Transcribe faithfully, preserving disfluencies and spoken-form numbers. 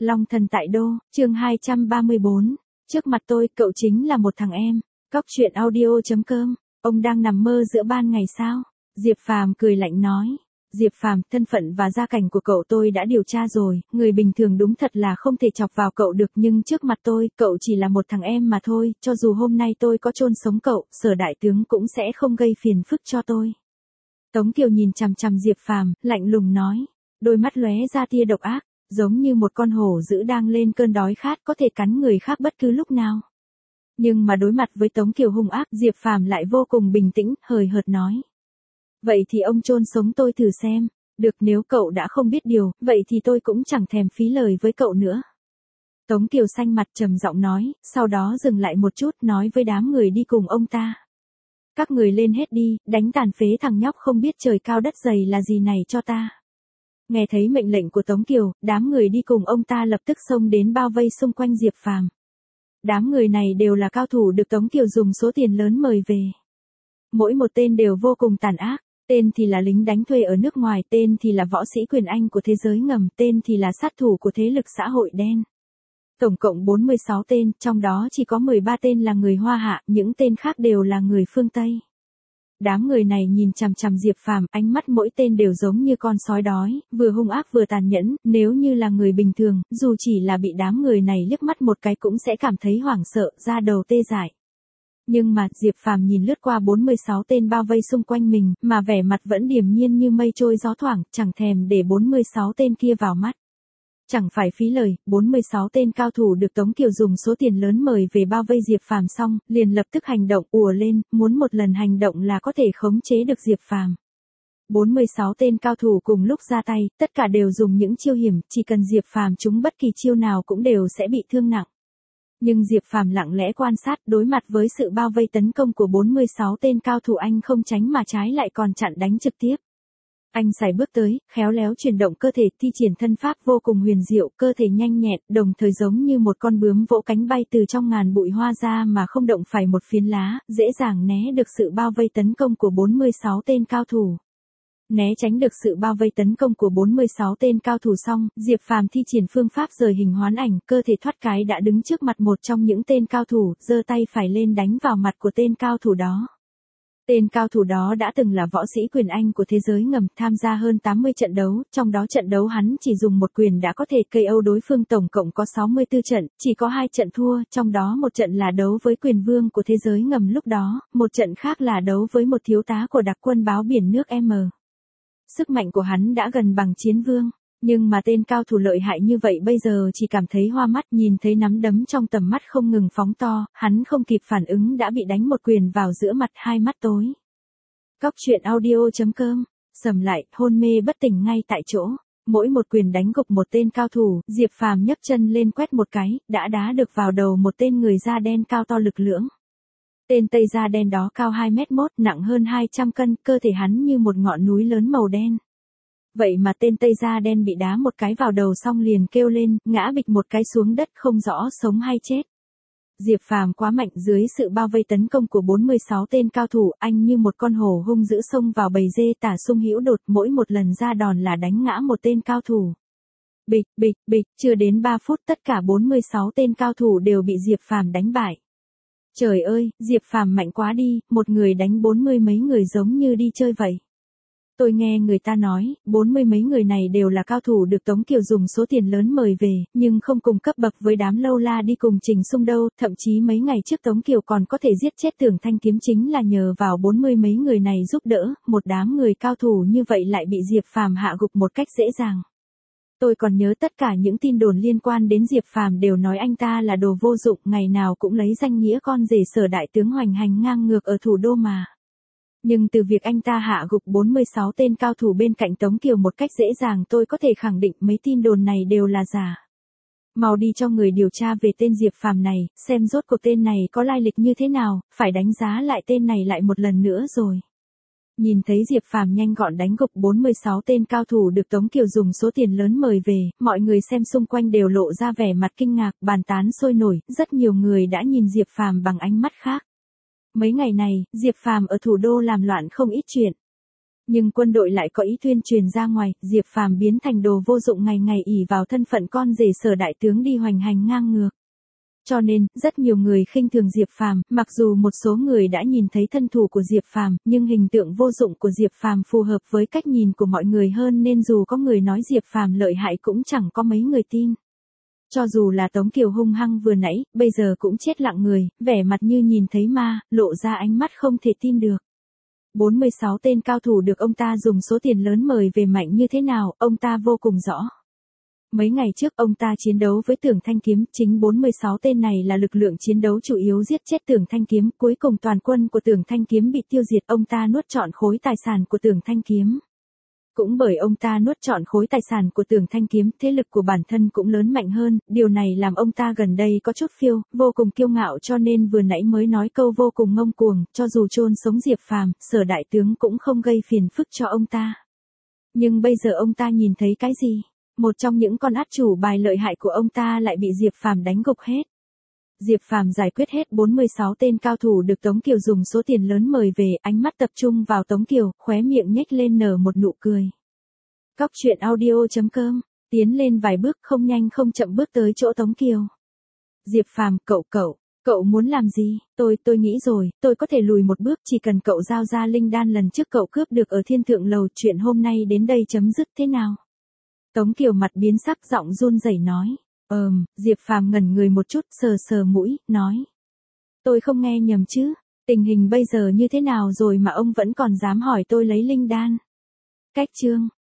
Long thần tại đô, chương hai trăm ba mươi bốn. Trước mặt tôi, cậu chính là một thằng em. Cóc truyện audio chấm com. Ông đang nằm mơ giữa ban ngày sao? Diệp Phàm cười lạnh nói. Diệp Phàm, thân phận và gia cảnh của cậu tôi đã điều tra rồi, người bình thường đúng thật là không thể chọc vào cậu được, nhưng trước mặt tôi, cậu chỉ là một thằng em mà thôi, cho dù hôm nay tôi có chôn sống cậu, Sở đại tướng cũng sẽ không gây phiền phức cho tôi. Tống Kiều nhìn chằm chằm Diệp Phàm, lạnh lùng nói, đôi mắt lóe ra tia độc ác, giống như một con hổ dữ đang lên cơn đói khát có thể cắn người khác bất cứ lúc nào. Nhưng mà đối mặt với Tống Kiều hung ác, Diệp Phàm lại vô cùng bình tĩnh, hời hợt nói. Vậy thì ông chôn sống tôi thử xem, được, nếu cậu đã không biết điều, vậy thì tôi cũng chẳng thèm phí lời với cậu nữa. Tống Kiều xanh mặt trầm giọng nói, sau đó dừng lại một chút nói với đám người đi cùng ông ta. Các người lên hết đi, đánh tàn phế thằng nhóc không biết trời cao đất dày là gì này cho ta. Nghe thấy mệnh lệnh của Tống Kiều, đám người đi cùng ông ta lập tức xông đến bao vây xung quanh Diệp Phàm. Đám người này đều là cao thủ được Tống Kiều dùng số tiền lớn mời về. Mỗi một tên đều vô cùng tàn ác, tên thì là lính đánh thuê ở nước ngoài, tên thì là võ sĩ quyền Anh của thế giới ngầm, tên thì là sát thủ của thế lực xã hội đen. Tổng cộng bốn mươi sáu tên, trong đó chỉ có mười ba tên là người Hoa Hạ, những tên khác đều là người phương Tây. Đám người này nhìn chằm chằm Diệp Phàm, ánh mắt mỗi tên đều giống như con sói đói, vừa hung ác vừa tàn nhẫn, nếu như là người bình thường, dù chỉ là bị đám người này liếc mắt một cái cũng sẽ cảm thấy hoảng sợ, da đầu tê dại. Nhưng mà, Diệp Phàm nhìn lướt qua bốn mươi sáu tên bao vây xung quanh mình, mà vẻ mặt vẫn điềm nhiên như mây trôi gió thoảng, chẳng thèm để bốn mươi sáu tên kia vào mắt. Chẳng phải phí lời, bốn mươi sáu tên cao thủ được Tống Kiều dùng số tiền lớn mời về bao vây Diệp Phàm xong, liền lập tức hành động ùa lên, muốn một lần hành động là có thể khống chế được Diệp Phàm. bốn mươi sáu tên cao thủ cùng lúc ra tay, tất cả đều dùng những chiêu hiểm, chỉ cần Diệp Phàm trúng bất kỳ chiêu nào cũng đều sẽ bị thương nặng. Nhưng Diệp Phàm lặng lẽ quan sát, đối mặt với sự bao vây tấn công của bốn mươi sáu tên cao thủ, anh không tránh mà trái lại còn chặn đánh trực tiếp. Anh sải bước tới, khéo léo chuyển động cơ thể, thi triển thân pháp vô cùng huyền diệu, cơ thể nhanh nhẹn, đồng thời giống như một con bướm vỗ cánh bay từ trong ngàn bụi hoa ra mà không động phải một phiến lá, dễ dàng né được sự bao vây tấn công của bốn mươi sáu tên cao thủ. Né tránh được sự bao vây tấn công của bốn mươi sáu tên cao thủ xong, Diệp Phàm thi triển phương pháp rời hình hoán ảnh, cơ thể thoát cái đã đứng trước mặt một trong những tên cao thủ, giơ tay phải lên đánh vào mặt của tên cao thủ đó. Tên cao thủ đó đã từng là võ sĩ quyền Anh của thế giới ngầm, tham gia hơn tám mươi trận đấu, trong đó trận đấu hắn chỉ dùng một quyền đã có thể ca o đối phương, tổng cộng có sáu mươi tư trận, chỉ có hai trận thua, trong đó một trận là đấu với quyền vương của thế giới ngầm lúc đó, một trận khác là đấu với một thiếu tá của đặc quân báo biển nước M. Sức mạnh của hắn đã gần bằng chiến vương, nhưng mà tên cao thủ lợi hại như vậy bây giờ chỉ cảm thấy hoa mắt, nhìn thấy nắm đấm trong tầm mắt không ngừng phóng to, hắn không kịp phản ứng đã bị đánh một quyền vào giữa mặt, hai mắt tối. Cóc truyện audio chấm com, sầm lại, hôn mê bất tỉnh ngay tại chỗ. Mỗi một quyền đánh gục một tên cao thủ, Diệp Phàm nhấc chân lên quét một cái, đã đá được vào đầu một tên người da đen cao to lực lưỡng. Tên Tây da đen đó cao hai mét mốt, nặng hơn hai trăm cân, cơ thể hắn như một ngọn núi lớn màu đen. Vậy mà tên Tây da đen bị đá một cái vào đầu xong liền kêu lên, ngã bịch một cái xuống đất không rõ sống hay chết. Diệp Phàm quá mạnh, dưới sự bao vây tấn công của bốn mươi sáu tên cao thủ, anh như một con hổ hung dữ xông vào bầy dê tả sung hữu đột, mỗi một lần ra đòn là đánh ngã một tên cao thủ. Bịch, bịch, bịch, chưa đến ba phút tất cả bốn mươi sáu tên cao thủ đều bị Diệp Phàm đánh bại. Trời ơi, Diệp Phàm mạnh quá đi, một người đánh bốn mươi mấy người giống như đi chơi vậy. Tôi nghe người ta nói, bốn mươi mấy người này đều là cao thủ được Tống Kiều dùng số tiền lớn mời về, nhưng không cùng cấp bậc với đám lâu la đi cùng Trình Sung đâu, thậm chí mấy ngày trước Tống Kiều còn có thể giết chết Tưởng Thanh Kiếm chính là nhờ vào bốn mươi mấy người này giúp đỡ, một đám người cao thủ như vậy lại bị Diệp Phàm hạ gục một cách dễ dàng. Tôi còn nhớ tất cả những tin đồn liên quan đến Diệp Phàm đều nói anh ta là đồ vô dụng, ngày nào cũng lấy danh nghĩa con rể Sở đại tướng hoành hành ngang ngược ở thủ đô mà. Nhưng từ việc anh ta hạ gục bốn mươi sáu tên cao thủ bên cạnh Tống Kiều một cách dễ dàng, tôi có thể khẳng định mấy tin đồn này đều là giả. Mau đi cho người điều tra về tên Diệp Phàm này, xem rốt cuộc tên này có lai lịch như thế nào, phải đánh giá lại tên này lại một lần nữa rồi. Nhìn thấy Diệp Phàm nhanh gọn đánh gục bốn mươi sáu tên cao thủ được Tống Kiều dùng số tiền lớn mời về, mọi người xem xung quanh đều lộ ra vẻ mặt kinh ngạc, bàn tán sôi nổi, rất nhiều người đã nhìn Diệp Phàm bằng ánh mắt khác. Mấy ngày này, Diệp Phàm ở thủ đô làm loạn không ít chuyện. Nhưng quân đội lại có ý tuyên truyền ra ngoài, Diệp Phàm biến thành đồ vô dụng ngày ngày ỷ vào thân phận con rể Sở đại tướng đi hoành hành ngang ngược. Cho nên, rất nhiều người khinh thường Diệp Phàm, mặc dù một số người đã nhìn thấy thân thủ của Diệp Phàm, nhưng hình tượng vô dụng của Diệp Phàm phù hợp với cách nhìn của mọi người hơn nên dù có người nói Diệp Phàm lợi hại cũng chẳng có mấy người tin. Cho dù là Tống Kiều hung hăng vừa nãy, bây giờ cũng chết lặng người, vẻ mặt như nhìn thấy ma, lộ ra ánh mắt không thể tin được. bốn mươi sáu tên cao thủ được ông ta dùng số tiền lớn mời về mạnh như thế nào, ông ta vô cùng rõ. Mấy ngày trước ông ta chiến đấu với Tưởng Thanh Kiếm, chính bốn mươi sáu tên này là lực lượng chiến đấu chủ yếu giết chết Tưởng Thanh Kiếm, cuối cùng toàn quân của Tưởng Thanh Kiếm bị tiêu diệt, ông ta nuốt trọn khối tài sản của Tưởng Thanh Kiếm. Cũng bởi ông ta nuốt trọn khối tài sản của Tưởng Thanh Kiếm, thế lực của bản thân cũng lớn mạnh hơn, điều này làm ông ta gần đây có chút phiêu, vô cùng kiêu ngạo cho nên vừa nãy mới nói câu vô cùng ngông cuồng, cho dù chôn sống Diệp Phàm, Sở đại tướng cũng không gây phiền phức cho ông ta. Nhưng bây giờ ông ta nhìn thấy cái gì? Một trong những con át chủ bài lợi hại của ông ta lại bị Diệp Phàm đánh gục hết. Diệp Phàm giải quyết hết bốn mươi sáu tên cao thủ được Tống Kiều dùng số tiền lớn mời về, ánh mắt tập trung vào Tống Kiều, khóe miệng nhếch lên nở một nụ cười. Cóc truyện audio chấm com, tiến lên vài bước không nhanh không chậm bước tới chỗ Tống Kiều. Diệp Phàm, cậu cậu, cậu muốn làm gì? Tôi, tôi nghĩ rồi, tôi có thể lùi một bước, chỉ cần cậu giao ra linh đan lần trước cậu cướp được ở Thiên Thượng Lầu, chuyện hôm nay đến đây chấm dứt thế nào? Tống Kiều mặt biến sắc, giọng run rẩy nói. Ờm, Diệp Phàm ngẩn người một chút, sờ sờ mũi, nói. Tôi không nghe nhầm chứ, tình hình bây giờ như thế nào rồi mà ông vẫn còn dám hỏi tôi lấy linh đan? Cách chương.